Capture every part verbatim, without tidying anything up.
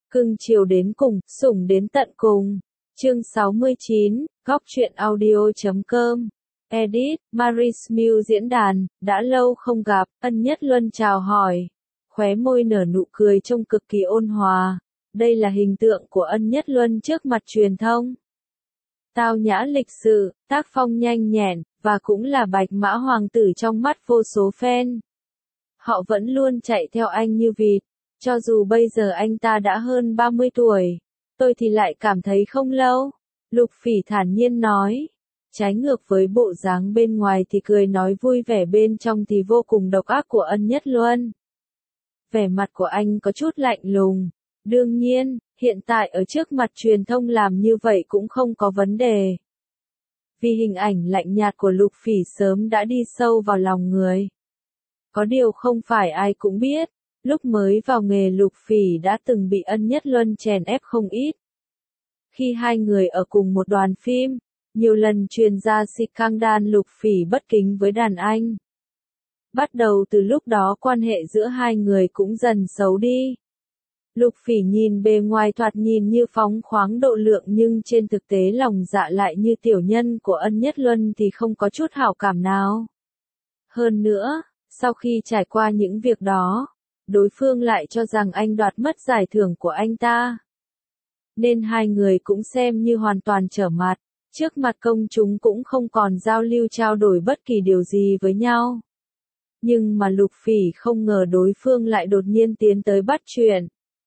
Cưng chiều đến cùng, sủng đến tận cùng. Chương sáu mươi chín, góc truyện audio chấm com. Edit, Maris Mill diễn đàn, đã lâu không gặp, Ân Nhất Luân chào hỏi. Khóe môi nở nụ cười trông cực kỳ ôn hòa. Đây là hình tượng của Ân Nhất Luân trước mặt truyền thông. Tao nhã lịch sự, tác phong nhanh nhẹn, và cũng là bạch mã hoàng tử trong mắt vô số fan. Họ vẫn luôn chạy theo anh như vịt. Cho dù bây giờ anh ta đã hơn ba mươi tuổi, tôi thì lại cảm thấy không lâu. Lục Phỉ thản nhiên nói. Trái ngược với bộ dáng bên ngoài thì cười nói vui vẻ, bên trong thì vô cùng độc ác của Ân Nhất Luân. Vẻ mặt của anh có chút lạnh lùng. Đương nhiên, hiện tại ở trước mặt truyền thông làm như vậy cũng không có vấn đề. Vì hình ảnh lạnh nhạt của Lục Phỉ sớm đã đi sâu vào lòng người. Có điều không phải ai cũng biết. Lúc mới vào nghề Lục Phỉ đã từng bị Ân Nhất Luân chèn ép không ít. Khi hai người ở cùng một đoàn phim, nhiều lần truyền ra scandal Lục Phỉ bất kính với đàn anh. Bắt đầu từ lúc đó quan hệ giữa hai người cũng dần xấu đi. Lục Phỉ nhìn bề ngoài thoạt nhìn như phóng khoáng độ lượng, nhưng trên thực tế lòng dạ lại như tiểu nhân của Ân Nhất Luân thì không có chút hảo cảm nào. Hơn nữa, sau khi trải qua những việc đó, đối phương lại cho rằng anh đoạt mất giải thưởng của anh ta. Nên hai người cũng xem như hoàn toàn trở mặt, trước mặt công chúng cũng không còn giao lưu trao đổi bất kỳ điều gì với nhau. Nhưng mà Lục Phỉ không ngờ đối phương lại đột nhiên tiến tới bắt chuyện.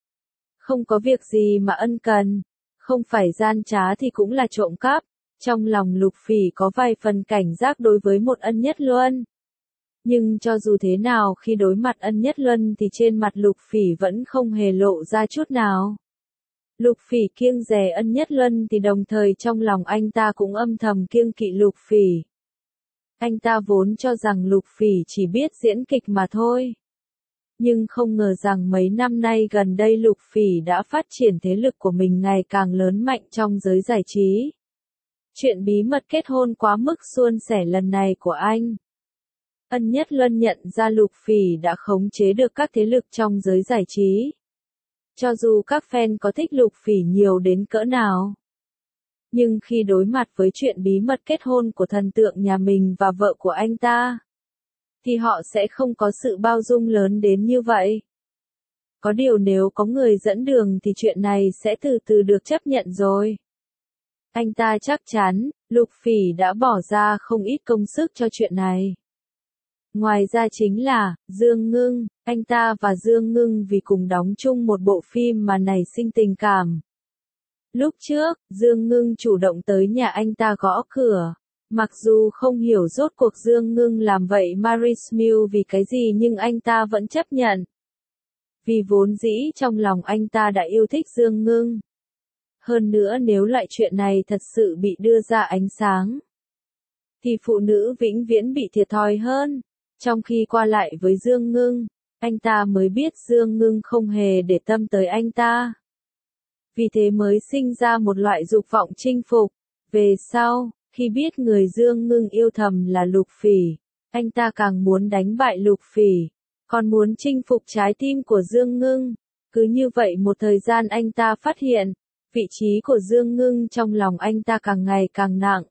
Không có việc gì mà ân cần, không phải gian trá thì cũng là trộm cắp. Trong lòng Lục Phỉ có vài phần cảnh giác đối với một Ân Nhất Luân. Nhưng cho dù thế nào khi đối mặt Ân Nhất Luân thì trên mặt Lục Phỉ vẫn không hề lộ ra chút nào. Lục Phỉ kiêng dè Ân Nhất Luân thì đồng thời trong lòng anh ta cũng âm thầm kiêng kỵ Lục Phỉ. Anh ta vốn cho rằng Lục Phỉ chỉ biết diễn kịch mà thôi. Nhưng không ngờ rằng mấy năm nay gần đây Lục Phỉ đã phát triển thế lực của mình ngày càng lớn mạnh trong giới giải trí. Chuyện bí mật kết hôn quá mức suôn sẻ lần này của anh. Ân Nhất Luân nhận ra Lục Phỉ đã khống chế được các thế lực trong giới giải trí. Cho dù các fan có thích Lục Phỉ nhiều đến cỡ nào, nhưng khi đối mặt với chuyện bí mật kết hôn của thần tượng nhà mình và vợ của anh ta, thì họ sẽ không có sự bao dung lớn đến như vậy. Có điều nếu có người dẫn đường thì chuyện này sẽ từ từ được chấp nhận rồi. Anh ta chắc chắn, Lục Phỉ đã bỏ ra không ít công sức cho chuyện này. Ngoài ra chính là, Dương Ngưng, anh ta và Dương Ngưng vì cùng đóng chung một bộ phim mà nảy sinh tình cảm. Lúc trước, Dương Ngưng chủ động tới nhà anh ta gõ cửa. Mặc dù không hiểu rốt cuộc Dương Ngưng làm vậy Maris Mill vì cái gì, nhưng anh ta vẫn chấp nhận. Vì vốn dĩ trong lòng anh ta đã yêu thích Dương Ngưng. Hơn nữa nếu loại chuyện này thật sự bị đưa ra ánh sáng, thì phụ nữ vĩnh viễn bị thiệt thòi hơn. Trong khi qua lại với Dương Ngưng, anh ta mới biết Dương Ngưng không hề để tâm tới anh ta. Vì thế mới sinh ra một loại dục vọng chinh phục. Về sau, khi biết người Dương Ngưng yêu thầm là Lục Phỉ, anh ta càng muốn đánh bại Lục Phỉ, còn muốn chinh phục trái tim của Dương Ngưng. Cứ như vậy một thời gian anh ta phát hiện, vị trí của Dương Ngưng trong lòng anh ta càng ngày càng nặng.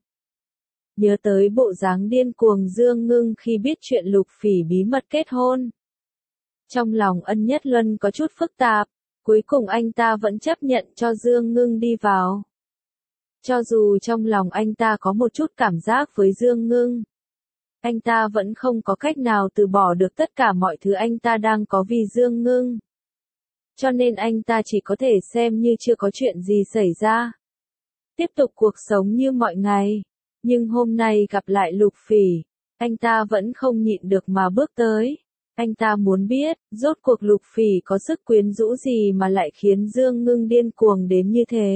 Nhớ tới bộ dáng điên cuồng Dương Ngưng khi biết chuyện Lục Phỉ bí mật kết hôn. Trong lòng Ân Nhất Luân có chút phức tạp, cuối cùng anh ta vẫn chấp nhận cho Dương Ngưng đi vào. Cho dù trong lòng anh ta có một chút cảm giác với Dương Ngưng, anh ta vẫn không có cách nào từ bỏ được tất cả mọi thứ anh ta đang có vì Dương Ngưng. Cho nên anh ta chỉ có thể xem như chưa có chuyện gì xảy ra. Tiếp tục cuộc sống như mọi ngày. Nhưng hôm nay gặp lại Lục Phỉ, anh ta vẫn không nhịn được mà bước tới. Anh ta muốn biết, rốt cuộc Lục Phỉ có sức quyến rũ gì mà lại khiến Dương Ngưng điên cuồng đến như thế.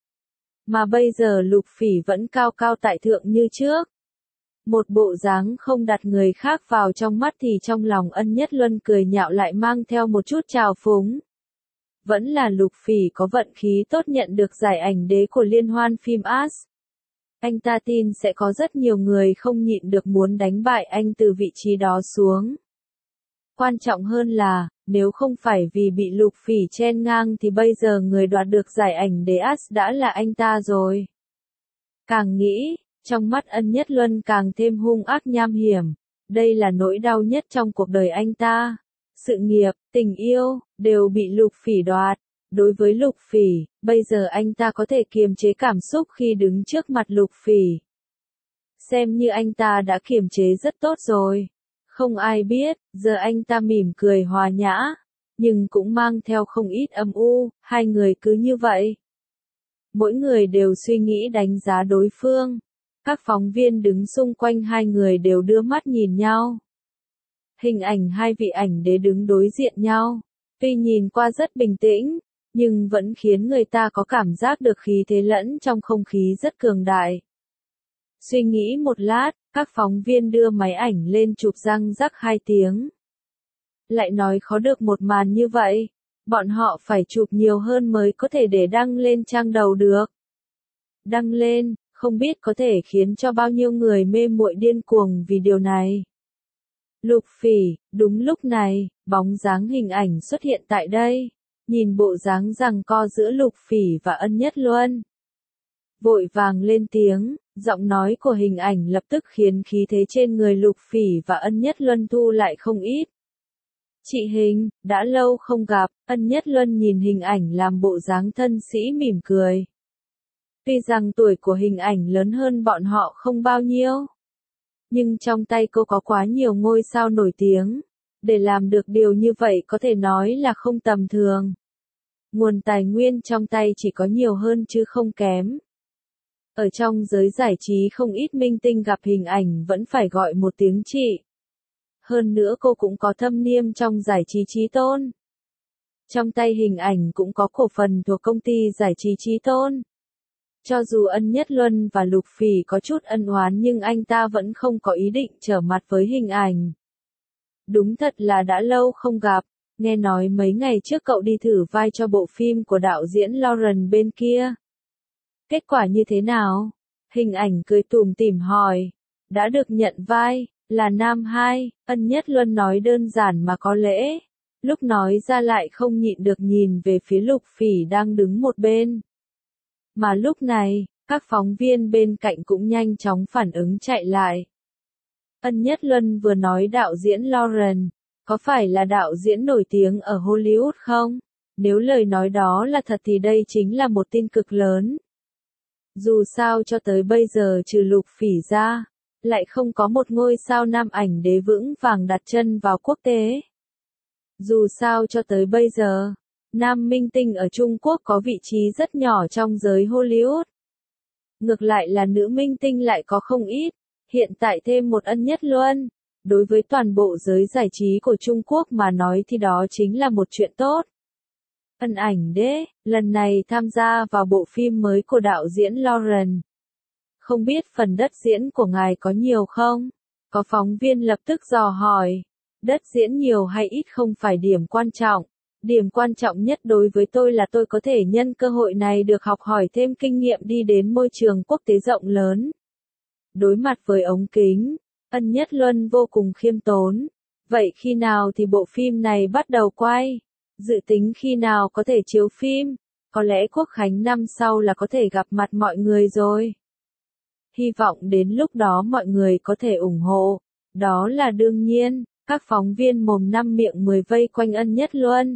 Mà bây giờ Lục Phỉ vẫn cao cao tại thượng như trước. Một bộ dáng không đặt người khác vào trong mắt thì trong lòng Ân Nhất Luân cười nhạo lại mang theo một chút trào phúng. Vẫn là Lục Phỉ có vận khí tốt nhận được giải ảnh đế của liên hoan phim a ét. Anh ta tin sẽ có rất nhiều người không nhịn được muốn đánh bại anh từ vị trí đó xuống. Quan trọng hơn là, Nếu không phải vì bị Lục Phỉ chen ngang thì bây giờ người đoạt được giải ảnh đế át đã là anh ta rồi. Càng nghĩ, trong mắt Ân Nhất Luân càng thêm hung ác nham hiểm. Đây là nỗi đau nhất trong cuộc đời anh ta. Sự nghiệp, tình yêu, đều bị Lục Phỉ đoạt. Đối với Lục Phỉ, bây giờ anh ta có thể kiềm chế cảm xúc khi đứng trước mặt Lục Phỉ. Xem như anh ta đã kiềm chế rất tốt rồi. Không ai biết, giờ anh ta mỉm cười hòa nhã, nhưng cũng mang theo không ít âm u, hai người cứ như vậy. Mỗi người đều suy nghĩ đánh giá đối phương. Các phóng viên đứng xung quanh hai người đều đưa mắt nhìn nhau. Hình ảnh hai vị ảnh đế đứng đối diện nhau, tuy nhìn qua rất bình tĩnh, nhưng vẫn khiến người ta có cảm giác được khí thế lẫn trong không khí rất cường đại. Suy nghĩ một lát, các phóng viên đưa máy ảnh lên chụp răng rắc hai tiếng. Lại nói khó được một màn như vậy, bọn họ phải chụp nhiều hơn mới có thể để đăng lên trang đầu được. Đăng lên, không biết có thể khiến cho bao nhiêu người mê muội điên cuồng vì điều này. Lục Phỉ, đúng lúc này, bóng dáng hình ảnh xuất hiện tại đây, nhìn bộ dáng giằng co giữa Lục Phỉ và Ân Nhất Luân. Vội vàng lên tiếng, giọng nói của hình ảnh lập tức khiến khí thế trên người Lục Phỉ và Ân Nhất Luân thu lại không ít. Chị Hình, đã lâu không gặp, Ân Nhất Luân nhìn hình ảnh làm bộ dáng thân sĩ mỉm cười. Tuy rằng tuổi của hình ảnh lớn hơn bọn họ không bao nhiêu, nhưng trong tay cô có quá nhiều ngôi sao nổi tiếng. Để làm được điều như vậy có thể nói là không tầm thường. Nguồn tài nguyên trong tay chỉ có nhiều hơn chứ không kém. Ở trong giới giải trí không ít minh tinh gặp hình ảnh vẫn phải gọi một tiếng chị. Hơn nữa cô cũng có thâm niêm trong giải trí Chí Tôn. Trong tay hình ảnh cũng có cổ phần thuộc công ty giải trí Chí Tôn. Cho dù Ân Nhất Luân và Lục Phỉ có chút ân oán nhưng anh ta vẫn không có ý định trở mặt với hình ảnh. Đúng thật là đã lâu không gặp, nghe nói mấy ngày trước cậu đi thử vai cho bộ phim của đạo diễn Lauren bên kia. Kết quả như thế nào? Hình ảnh cười tủm tỉm hỏi. Đã được nhận vai, là nam hai, Ân Nhất Luân nói đơn giản mà có lễ. Lúc nói ra lại không nhịn được nhìn về phía Lục Phỉ đang đứng một bên. Mà lúc này, các phóng viên bên cạnh cũng nhanh chóng phản ứng chạy lại. Ân Nhất Luân vừa nói đạo diễn Lauren, có phải là đạo diễn nổi tiếng ở Hollywood không? Nếu lời nói đó là thật thì đây chính là một tin cực lớn. Dù sao cho tới bây giờ trừ Lục Phỉ ra, lại không có một ngôi sao nam ảnh đế vững vàng đặt chân vào quốc tế. Dù sao cho tới bây giờ, nam minh tinh ở Trung Quốc có vị trí rất nhỏ trong giới Hollywood. Ngược lại là nữ minh tinh lại có không ít, hiện tại thêm một Ân Nhất Luân. Đối với toàn bộ giới giải trí của Trung Quốc mà nói thì đó chính là một chuyện tốt. Ân ảnh đế, lần này tham gia vào bộ phim mới của đạo diễn Lauren. Không biết phần đất diễn của ngài có nhiều không? Có phóng viên lập tức dò hỏi. Đất diễn nhiều hay ít không phải điểm quan trọng. Điểm quan trọng nhất đối với tôi là tôi có thể nhân cơ hội này được học hỏi thêm kinh nghiệm đi đến môi trường quốc tế rộng lớn. Đối mặt với ống kính, Ân Nhất Luân vô cùng khiêm tốn. Vậy khi nào thì bộ phim này bắt đầu quay? Dự tính khi nào có thể chiếu phim? Có lẽ Quốc khánh năm sau là có thể gặp mặt mọi người rồi. Hy vọng đến lúc đó mọi người có thể ủng hộ. Đó là đương nhiên, các phóng viên mồm năm miệng mười vây quanh Ân Nhất Luân.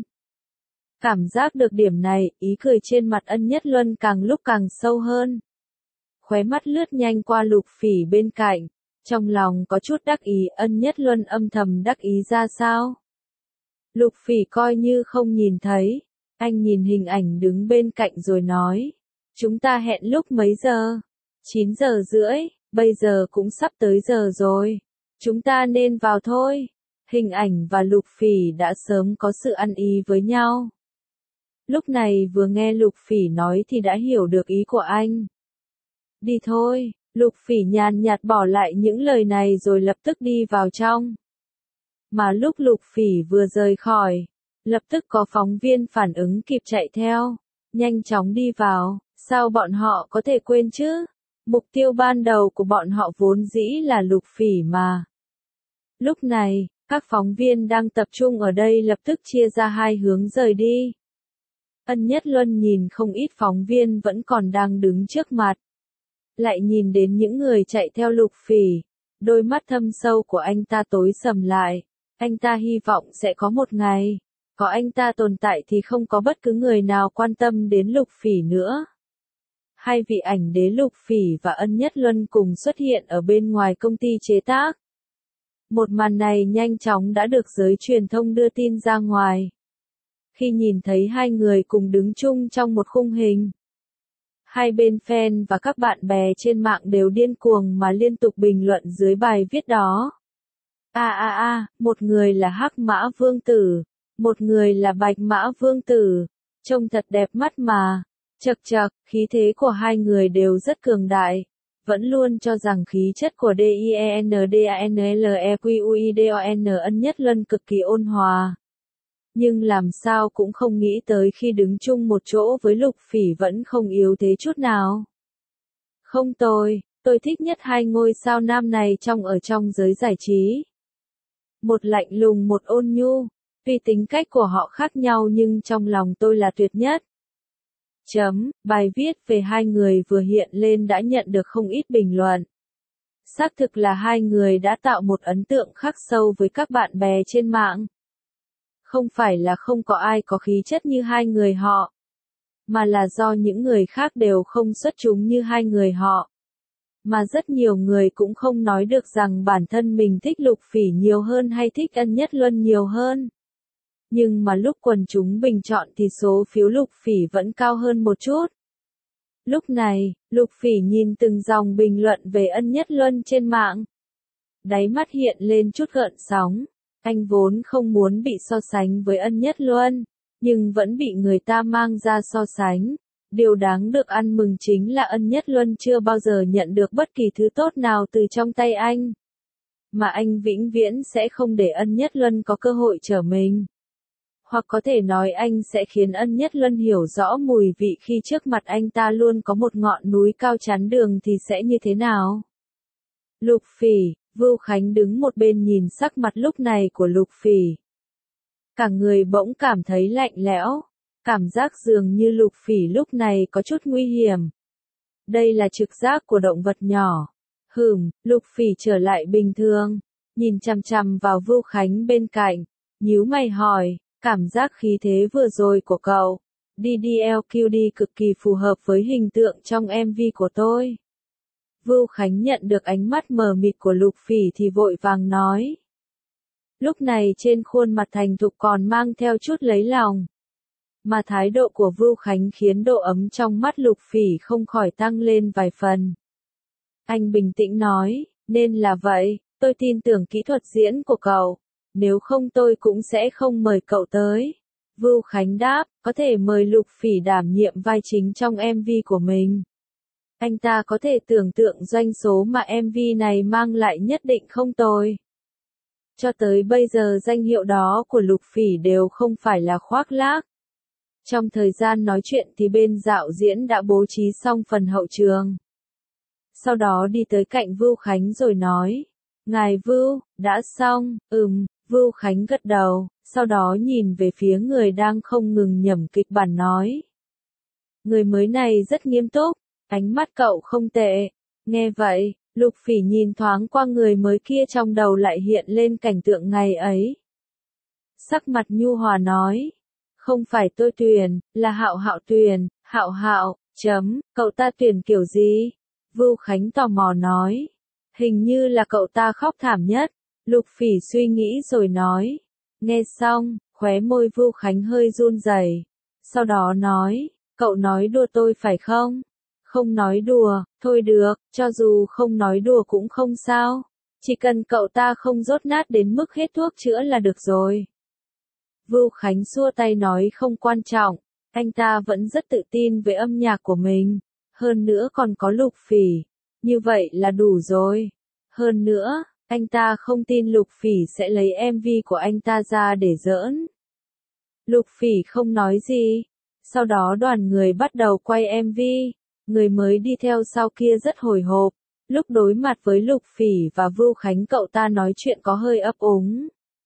Cảm giác được điểm này, ý cười trên mặt Ân Nhất Luân càng lúc càng sâu hơn. Khóe mắt lướt nhanh qua Lục Phỉ bên cạnh, trong lòng có chút đắc ý. Ân Nhất Luân âm thầm đắc ý ra sao? Lục Phỉ coi như không nhìn thấy, anh nhìn hình ảnh đứng bên cạnh rồi nói. Chúng ta hẹn lúc mấy giờ? chín giờ rưỡi, bây giờ cũng sắp tới giờ rồi. Chúng ta nên vào thôi. Hình ảnh và Lục Phỉ đã sớm có sự ăn ý với nhau. Lúc này vừa nghe Lục Phỉ nói thì đã hiểu được ý của anh. Đi thôi, Lục Phỉ nhàn nhạt bỏ lại những lời này rồi lập tức đi vào trong. Mà lúc Lục Phỉ vừa rời khỏi, lập tức có phóng viên phản ứng kịp chạy theo, nhanh chóng đi vào, sao bọn họ có thể quên chứ? Mục tiêu ban đầu của bọn họ vốn dĩ là Lục Phỉ mà. Lúc này, Các phóng viên đang tập trung ở đây lập tức chia ra hai hướng rời đi. Ân Nhất Luân nhìn không ít phóng viên vẫn còn đang đứng trước mặt. Lại nhìn đến những người chạy theo Lục Phỉ. Đôi mắt thâm sâu của anh ta tối sầm lại. Anh ta hy vọng sẽ có một ngày, có anh ta tồn tại thì không có bất cứ người nào quan tâm đến Lục Phỉ nữa. Hai vị ảnh đế Lục Phỉ và Ân Nhất Luân cùng xuất hiện ở bên ngoài công ty chế tác. Một màn này nhanh chóng đã được giới truyền thông đưa tin ra ngoài. Khi nhìn thấy hai người cùng đứng chung trong một khung hình, hai bên fan và các bạn bè trên mạng đều điên cuồng mà liên tục bình luận dưới bài viết đó. A a a, một người là Hắc Mã Vương Tử, một người là Bạch Mã Vương Tử, trông thật đẹp mắt mà. Chậc chậc, khí thế của hai người đều rất cường đại, vẫn luôn cho rằng khí chất của DIENDANLEQUIDON Ân Nhất Luân cực kỳ ôn hòa. Nhưng làm sao cũng không nghĩ tới khi đứng chung một chỗ với Lục Phỉ vẫn không yếu thế chút nào. Không tôi, tôi thích nhất hai ngôi sao nam này trong ở trong giới giải trí. Một lạnh lùng một ôn nhu, tuy tính cách của họ khác nhau nhưng trong lòng tôi là tuyệt nhất. Chấm, bài viết về hai người vừa hiện lên đã nhận được không ít bình luận. Xác thực là hai người đã tạo một ấn tượng khắc sâu với các bạn bè trên mạng. Không phải là không có ai có khí chất như hai người họ, mà là do những người khác đều không xuất chúng như hai người họ. Mà rất nhiều người cũng không nói được rằng bản thân mình thích Lục Phỉ nhiều hơn hay thích Ân Nhất Luân nhiều hơn. Nhưng mà lúc quần chúng bình chọn thì số phiếu Lục Phỉ vẫn cao hơn một chút. Lúc này, Lục Phỉ nhìn từng dòng bình luận về Ân Nhất Luân trên mạng. Đáy mắt hiện lên chút gợn sóng. Anh vốn không muốn bị so sánh với Ân Nhất Luân, nhưng vẫn bị người ta mang ra so sánh. Điều đáng được ăn mừng chính là Ân Nhất Luân chưa bao giờ nhận được bất kỳ thứ tốt nào từ trong tay anh. Mà anh vĩnh viễn sẽ không để Ân Nhất Luân có cơ hội trở mình. Hoặc có thể nói anh sẽ khiến Ân Nhất Luân hiểu rõ mùi vị khi trước mặt anh ta luôn có một ngọn núi cao chắn đường thì sẽ như thế nào. Lục Phỉ, Vưu Khánh đứng một bên nhìn sắc mặt lúc này của Lục Phỉ. Cả người bỗng cảm thấy lạnh lẽo, cảm giác dường như Lục Phỉ lúc này có chút nguy hiểm. Đây là trực giác của động vật nhỏ. Hừm, Lục Phỉ trở lại bình thường, nhìn chằm chằm vào Vưu Khánh bên cạnh, nhíu mày hỏi, cảm giác khí thế vừa rồi của cậu, đê đê lờ quy đê cực kỳ phù hợp với hình tượng trong em vê của tôi. Vưu Khánh nhận được ánh mắt mờ mịt của Lục Phỉ thì vội vàng nói. Lúc này trên khuôn mặt thành thục còn mang theo chút lấy lòng. Mà thái độ của Vưu Khánh khiến độ ấm trong mắt Lục Phỉ không khỏi tăng lên vài phần. Anh bình tĩnh nói, nên là vậy, tôi tin tưởng kỹ thuật diễn của cậu, nếu không tôi cũng sẽ không mời cậu tới. Vưu Khánh đáp, có thể mời Lục Phỉ đảm nhiệm vai chính trong em vê của mình. Anh ta có thể tưởng tượng doanh số mà em vê này mang lại nhất định không tồi. Cho tới bây giờ danh hiệu đó của Lục Phỉ đều không phải là khoác lác. Trong thời gian nói chuyện thì bên đạo diễn đã bố trí xong phần hậu trường. Sau đó đi tới cạnh Vưu Khánh rồi nói, ngài Vưu, đã xong, ừm, Vưu Khánh gật đầu, sau đó nhìn về phía người đang không ngừng nhẩm kịch bản nói. Người mới này rất nghiêm túc, ánh mắt cậu không tệ. Nghe vậy, Lục Phỉ nhìn thoáng qua người mới kia trong đầu lại hiện lên cảnh tượng ngày ấy. Sắc mặt nhu hòa nói, không phải tôi tuyển, là Hạo Hạo tuyển, Hạo Hạo, chấm, cậu ta tuyển kiểu gì? Vưu Khánh tò mò nói, hình như là cậu ta khóc thảm nhất. Lục Phỉ suy nghĩ rồi nói, nghe xong, khóe môi Vưu Khánh hơi run rẩy, sau đó nói, cậu nói đùa tôi phải không? Không nói đùa, thôi được, cho dù không nói đùa cũng không sao, chỉ cần cậu ta không dốt nát đến mức hết thuốc chữa là được rồi. Vưu Khánh xua tay nói không quan trọng, anh ta vẫn rất tự tin về âm nhạc của mình, hơn nữa còn có Lục Phỉ, như vậy là đủ rồi. Hơn nữa, anh ta không tin Lục Phỉ sẽ lấy em vê của anh ta ra để giỡn. Lục Phỉ không nói gì, sau đó đoàn người bắt đầu quay em vê, người mới đi theo sau kia rất hồi hộp, lúc đối mặt với Lục Phỉ và Vưu Khánh cậu ta nói chuyện có hơi ấp úng.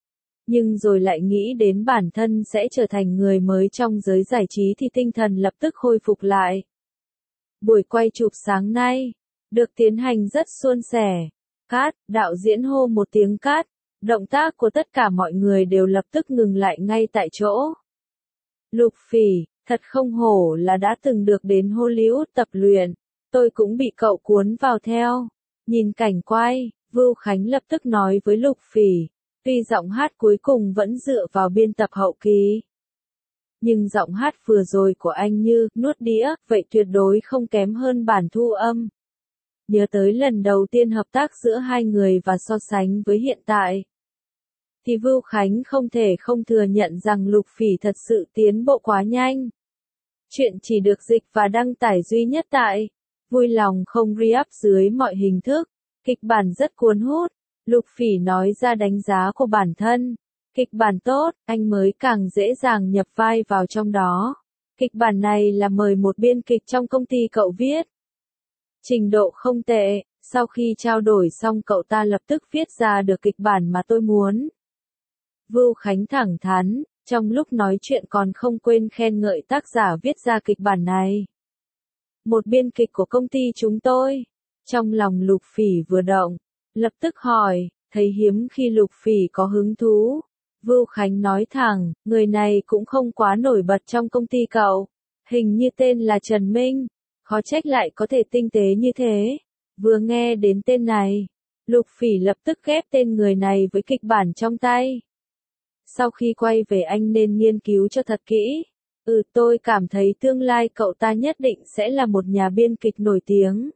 Nhưng rồi lại nghĩ đến bản thân sẽ trở thành người mới trong giới giải trí thì tinh thần lập tức khôi phục lại. Buổi quay chụp sáng nay, được tiến hành rất suôn sẻ. Cát, đạo diễn hô một tiếng cát, động tác của tất cả mọi người đều lập tức ngừng lại ngay tại chỗ. Lục Phỉ, thật không hổ là đã từng được đến Hollywood tập luyện, tôi cũng bị cậu cuốn vào theo. Nhìn cảnh quay, Vưu Khánh lập tức nói với Lục Phỉ, tuy giọng hát cuối cùng vẫn dựa vào biên tập hậu kỳ. Nhưng giọng hát vừa rồi của anh như nuốt đĩa, vậy tuyệt đối không kém hơn bản thu âm. Nhớ tới lần đầu tiên hợp tác giữa hai người và so sánh với hiện tại, thì Vưu Khánh không thể không thừa nhận rằng Lục Phỉ thật sự tiến bộ quá nhanh. Chuyện chỉ được dịch và đăng tải duy nhất tại Vui Lòng Không Re-up dưới mọi hình thức. Kịch bản rất cuốn hút. Lục Phỉ nói ra đánh giá của bản thân. Kịch bản tốt, anh mới càng dễ dàng nhập vai vào trong đó. Kịch bản này là mời một biên kịch trong công ty cậu viết. Trình độ không tệ, sau khi trao đổi xong cậu ta lập tức viết ra được kịch bản mà tôi muốn. Vưu Khánh thẳng thắn, trong lúc nói chuyện còn không quên khen ngợi tác giả viết ra kịch bản này. Một biên kịch của công ty chúng tôi. Trong lòng Lục Phỉ vừa động, lập tức hỏi, thấy hiếm khi Lục Phỉ có hứng thú. Vưu Khánh nói thẳng, người này cũng không quá nổi bật trong công ty cậu. Hình như tên là Trần Minh, khó trách lại có thể tinh tế như thế. Vừa nghe đến tên này, Lục Phỉ lập tức ghép tên người này với kịch bản trong tay. Sau khi quay về anh nên nghiên cứu cho thật kỹ. Ừ, tôi cảm thấy tương lai cậu ta nhất định sẽ là một nhà biên kịch nổi tiếng.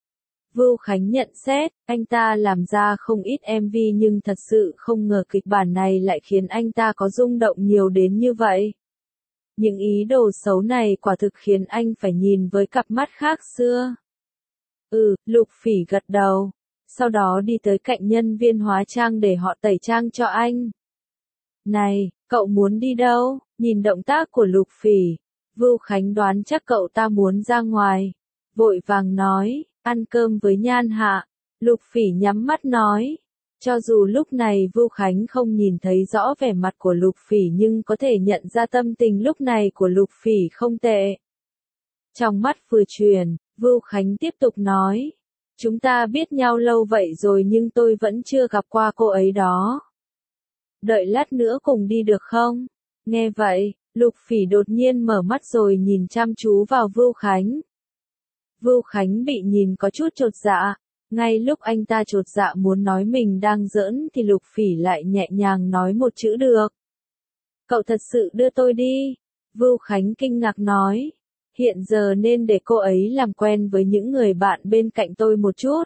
Vưu Khánh nhận xét, anh ta làm ra không ít em vê nhưng thật sự không ngờ kịch bản này lại khiến anh ta có rung động nhiều đến như vậy. Những ý đồ xấu này quả thực khiến anh phải nhìn với cặp mắt khác xưa. Ừ, Lục Phỉ gật đầu. Sau đó đi tới cạnh nhân viên hóa trang để họ tẩy trang cho anh. Này, cậu muốn đi đâu? Nhìn động tác của Lục Phỉ, Vưu Khánh đoán chắc cậu ta muốn ra ngoài. Vội vàng nói, ăn cơm với Nhan Hạ. Lục Phỉ nhắm mắt nói. Cho dù lúc này Vưu Khánh không nhìn thấy rõ vẻ mặt của Lục Phỉ nhưng có thể nhận ra tâm tình lúc này của Lục Phỉ không tệ. Trong mắt vừa chuyển, Vưu Khánh tiếp tục nói. Chúng ta biết nhau lâu vậy rồi nhưng tôi vẫn chưa gặp qua cô ấy đó. Đợi lát nữa cùng đi được không? Nghe vậy, Lục Phỉ đột nhiên mở mắt rồi nhìn chăm chú vào Vưu Khánh. Vưu Khánh bị nhìn có chút chột dạ. Ngay lúc anh ta chột dạ muốn nói mình đang giỡn thì Lục Phỉ lại nhẹ nhàng nói một chữ được. Cậu thật sự đưa tôi đi. Vưu Khánh kinh ngạc nói. Hiện giờ nên để cô ấy làm quen với những người bạn bên cạnh tôi một chút.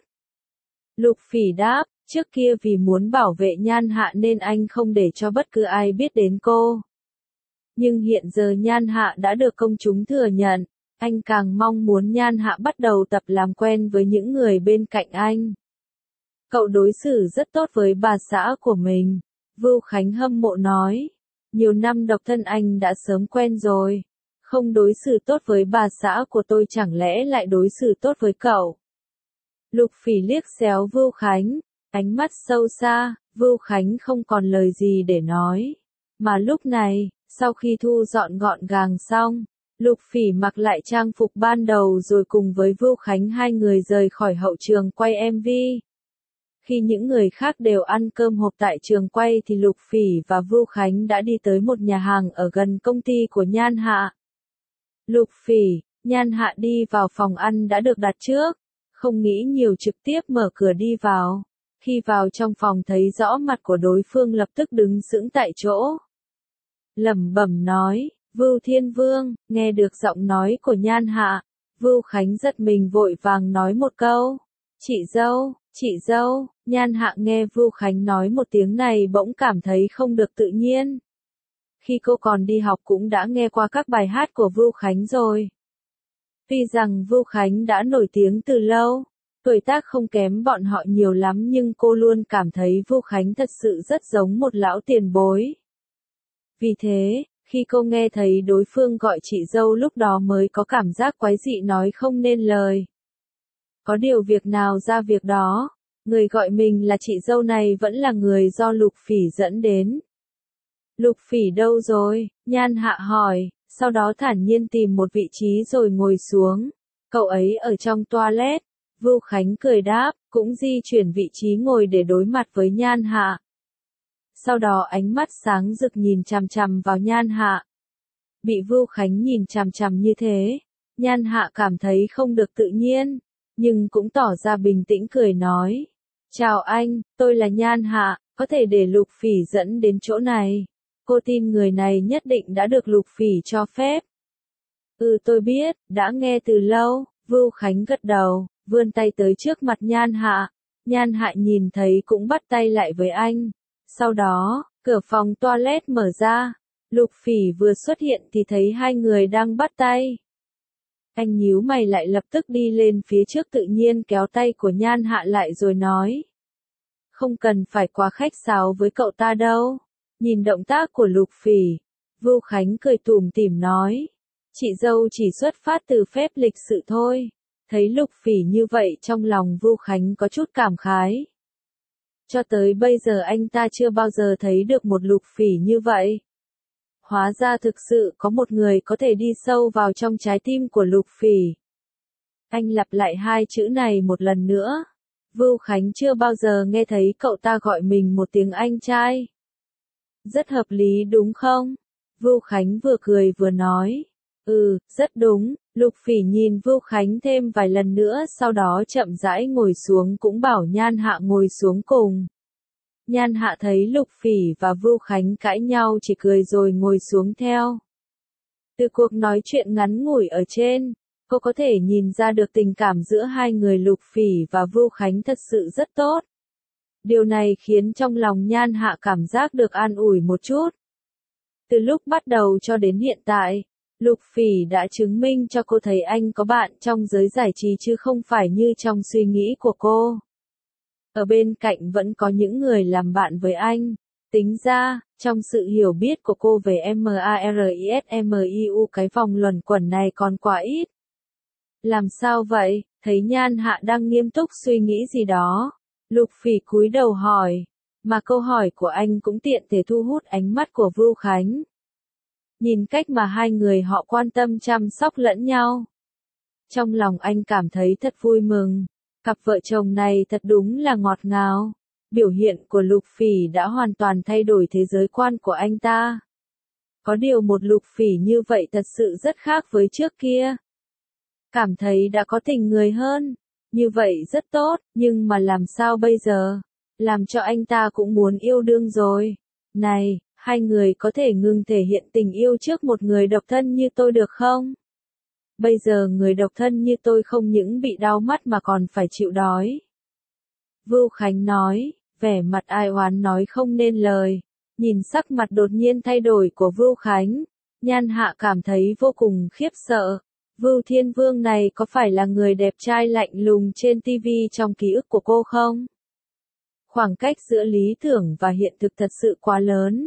Lục Phỉ đáp, trước kia vì muốn bảo vệ Nhan Hạ nên anh không để cho bất cứ ai biết đến cô. Nhưng hiện giờ Nhan Hạ đã được công chúng thừa nhận, anh càng mong muốn Nhan Hạ bắt đầu tập làm quen với những người bên cạnh anh. Cậu đối xử rất tốt với bà xã của mình. Vưu Khánh hâm mộ nói. Nhiều năm độc thân anh đã sớm quen rồi. Không đối xử tốt với bà xã của tôi chẳng lẽ lại đối xử tốt với cậu? Lục Phỉ liếc xéo Vưu Khánh, ánh mắt sâu xa, Vưu Khánh không còn lời gì để nói. Mà lúc này, sau khi thu dọn gọn gàng xong, Lục Phỉ mặc lại trang phục ban đầu rồi cùng với Vưu Khánh hai người rời khỏi hậu trường quay em vê. Khi những người khác đều ăn cơm hộp tại trường quay thì Lục Phỉ và Vưu Khánh đã đi tới một nhà hàng ở gần công ty của Nhan Hạ. Lục Phỉ, Nhan Hạ đi vào phòng ăn đã được đặt trước, không nghĩ nhiều trực tiếp mở cửa đi vào. Khi vào trong phòng thấy rõ mặt của đối phương lập tức đứng sững tại chỗ. Lẩm bẩm nói, Vưu Thiên Vương, nghe được giọng nói của Nhan Hạ, Vưu Khánh giật mình vội vàng nói một câu. Chị dâu, chị dâu, Nhan Hạ nghe Vưu Khánh nói một tiếng này bỗng cảm thấy không được tự nhiên. Khi cô còn đi học cũng đã nghe qua các bài hát của Vưu Khánh rồi. Tuy rằng Vưu Khánh đã nổi tiếng từ lâu, tuổi tác không kém bọn họ nhiều lắm nhưng cô luôn cảm thấy Vưu Khánh thật sự rất giống một lão tiền bối. Vì thế, khi cô nghe thấy đối phương gọi chị dâu lúc đó mới có cảm giác quái dị nói không nên lời. Có điều việc nào ra việc đó, người gọi mình là chị dâu này vẫn là người do Lục Phỉ dẫn đến. Lục Phỉ đâu rồi? Nhan Hạ hỏi, sau đó thản nhiên tìm một vị trí rồi ngồi xuống. Cậu ấy ở trong toilet. Vưu Khánh cười đáp, cũng di chuyển vị trí ngồi để đối mặt với Nhan Hạ. Sau đó ánh mắt sáng rực nhìn chằm chằm vào Nhan Hạ. Bị Vưu Khánh nhìn chằm chằm như thế, Nhan Hạ cảm thấy không được tự nhiên, nhưng cũng tỏ ra bình tĩnh cười nói. Chào anh, tôi là Nhan Hạ, có thể để Lục Phỉ dẫn đến chỗ này. Cô tin người này nhất định đã được Lục Phỉ cho phép. Ừ tôi biết, đã nghe từ lâu. Vưu Khánh gật đầu, vươn tay tới trước mặt Nhan Hạ. Nhan Hạ nhìn thấy cũng bắt tay lại với anh. Sau đó, cửa phòng toilet mở ra. Lục Phỉ vừa xuất hiện thì thấy hai người đang bắt tay. Anh nhíu mày lại lập tức đi lên phía trước tự nhiên kéo tay của Nhan Hạ lại rồi nói. Không cần phải quá khách sáo với cậu ta đâu. Nhìn động tác của Lục Phỉ, Vưu Khánh cười tủm tỉm nói. Chị dâu chỉ xuất phát từ phép lịch sự thôi. Thấy Lục Phỉ như vậy trong lòng Vưu Khánh có chút cảm khái. Cho tới bây giờ anh ta chưa bao giờ thấy được một Lục Phỉ như vậy. Hóa ra thực sự có một người có thể đi sâu vào trong trái tim của Lục Phỉ. Anh lặp lại hai chữ này một lần nữa. Vưu Khánh chưa bao giờ nghe thấy cậu ta gọi mình một tiếng anh trai. Rất hợp lý đúng không? Vưu Khánh vừa cười vừa nói. Ừ, rất đúng. Lục Phỉ nhìn Vưu Khánh thêm vài lần nữa sau đó chậm rãi ngồi xuống cũng bảo Nhan Hạ ngồi xuống cùng. Nhan Hạ thấy Lục Phỉ và Vưu Khánh cãi nhau chỉ cười rồi ngồi xuống theo. Từ cuộc nói chuyện ngắn ngủi ở trên, cô có thể nhìn ra được tình cảm giữa hai người Lục Phỉ và Vưu Khánh thật sự rất tốt. Điều này khiến trong lòng Nhan Hạ cảm giác được an ủi một chút. Từ lúc bắt đầu cho đến hiện tại, Lục Phỉ đã chứng minh cho cô thấy anh có bạn trong giới giải trí chứ không phải như trong suy nghĩ của cô. Ở bên cạnh vẫn có những người làm bạn với anh. Tính ra, trong sự hiểu biết của cô về MARISMIU cái vòng luẩn quẩn này còn quá ít. Làm sao vậy? Thấy Nhan Hạ đang nghiêm túc suy nghĩ gì đó. Lục Phỉ cúi đầu hỏi. Mà câu hỏi của anh cũng tiện thể thu hút ánh mắt của Vưu Khánh. Nhìn cách mà hai người họ quan tâm chăm sóc lẫn nhau. Trong lòng anh cảm thấy thật vui mừng. Cặp vợ chồng này thật đúng là ngọt ngào. Biểu hiện của Lục Phỉ đã hoàn toàn thay đổi thế giới quan của anh ta. Có điều một Lục Phỉ như vậy thật sự rất khác với trước kia. Cảm thấy đã có tình người hơn. Như vậy rất tốt, nhưng mà làm sao bây giờ? Làm cho anh ta cũng muốn yêu đương rồi. Này, hai người có thể ngừng thể hiện tình yêu trước một người độc thân như tôi được không? Bây giờ người độc thân như tôi không những bị đau mắt mà còn phải chịu đói. Vưu Khánh nói, vẻ mặt ai oán nói không nên lời. Nhìn sắc mặt đột nhiên thay đổi của Vưu Khánh, Nhan Hạ cảm thấy vô cùng khiếp sợ. Vưu Thiên Vương này có phải là người đẹp trai lạnh lùng trên ti vi trong ký ức của cô không? Khoảng cách giữa lý tưởng và hiện thực thật sự quá lớn.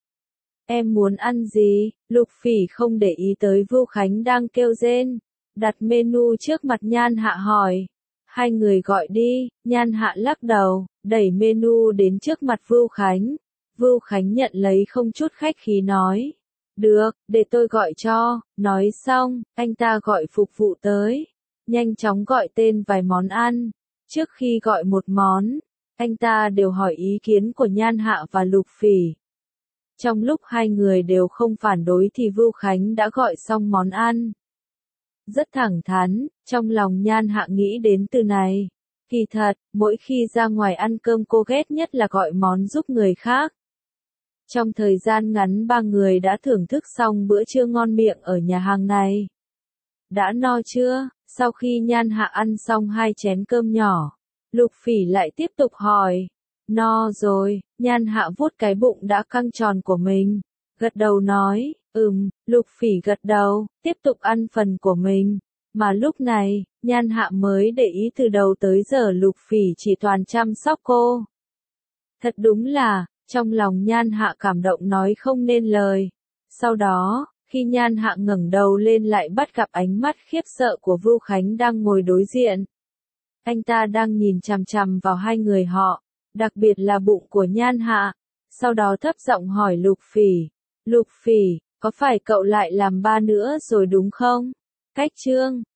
Em muốn ăn gì? Lục Phỉ không để ý tới Vưu Khánh đang kêu rên. Đặt menu trước mặt Nhan Hạ hỏi. Hai người gọi đi. Nhan Hạ lắc đầu, đẩy menu đến trước mặt Vưu Khánh. Vưu Khánh nhận lấy không chút khách khí nói. Được, để tôi gọi cho. Nói xong, anh ta gọi phục vụ tới. Nhanh chóng gọi tên vài món ăn. Trước khi gọi một món, anh ta đều hỏi ý kiến của Nhan Hạ và Lục Phỉ. Trong lúc hai người đều không phản đối thì Vưu Khánh đã gọi xong món ăn. Rất thẳng thắn, trong lòng Nhan Hạ nghĩ đến từ này. Kỳ thật, mỗi khi ra ngoài ăn cơm cô ghét nhất là gọi món giúp người khác. Trong thời gian ngắn ba người đã thưởng thức xong bữa trưa ngon miệng ở nhà hàng này. Đã no chưa? Sau khi Nhan Hạ ăn xong hai chén cơm nhỏ, Lục Phỉ lại tiếp tục hỏi. No rồi, Nhan Hạ vuốt cái bụng đã căng tròn của mình. Gật đầu nói, ừm, Lục Phỉ gật đầu, tiếp tục ăn phần của mình. Mà lúc này, Nhan Hạ mới để ý từ đầu tới giờ Lục Phỉ chỉ toàn chăm sóc cô. Thật đúng là, trong lòng Nhan Hạ cảm động nói không nên lời. Sau đó, khi Nhan Hạ ngẩng đầu lên lại bắt gặp ánh mắt khiếp sợ của Vưu Khánh đang ngồi đối diện. Anh ta đang nhìn chằm chằm vào hai người họ, đặc biệt là bụng của Nhan Hạ. sau đó thấp giọng hỏi Lục Phỉ. Lục Phỉ, có phải cậu lại làm ba nữa rồi đúng không? Cách chương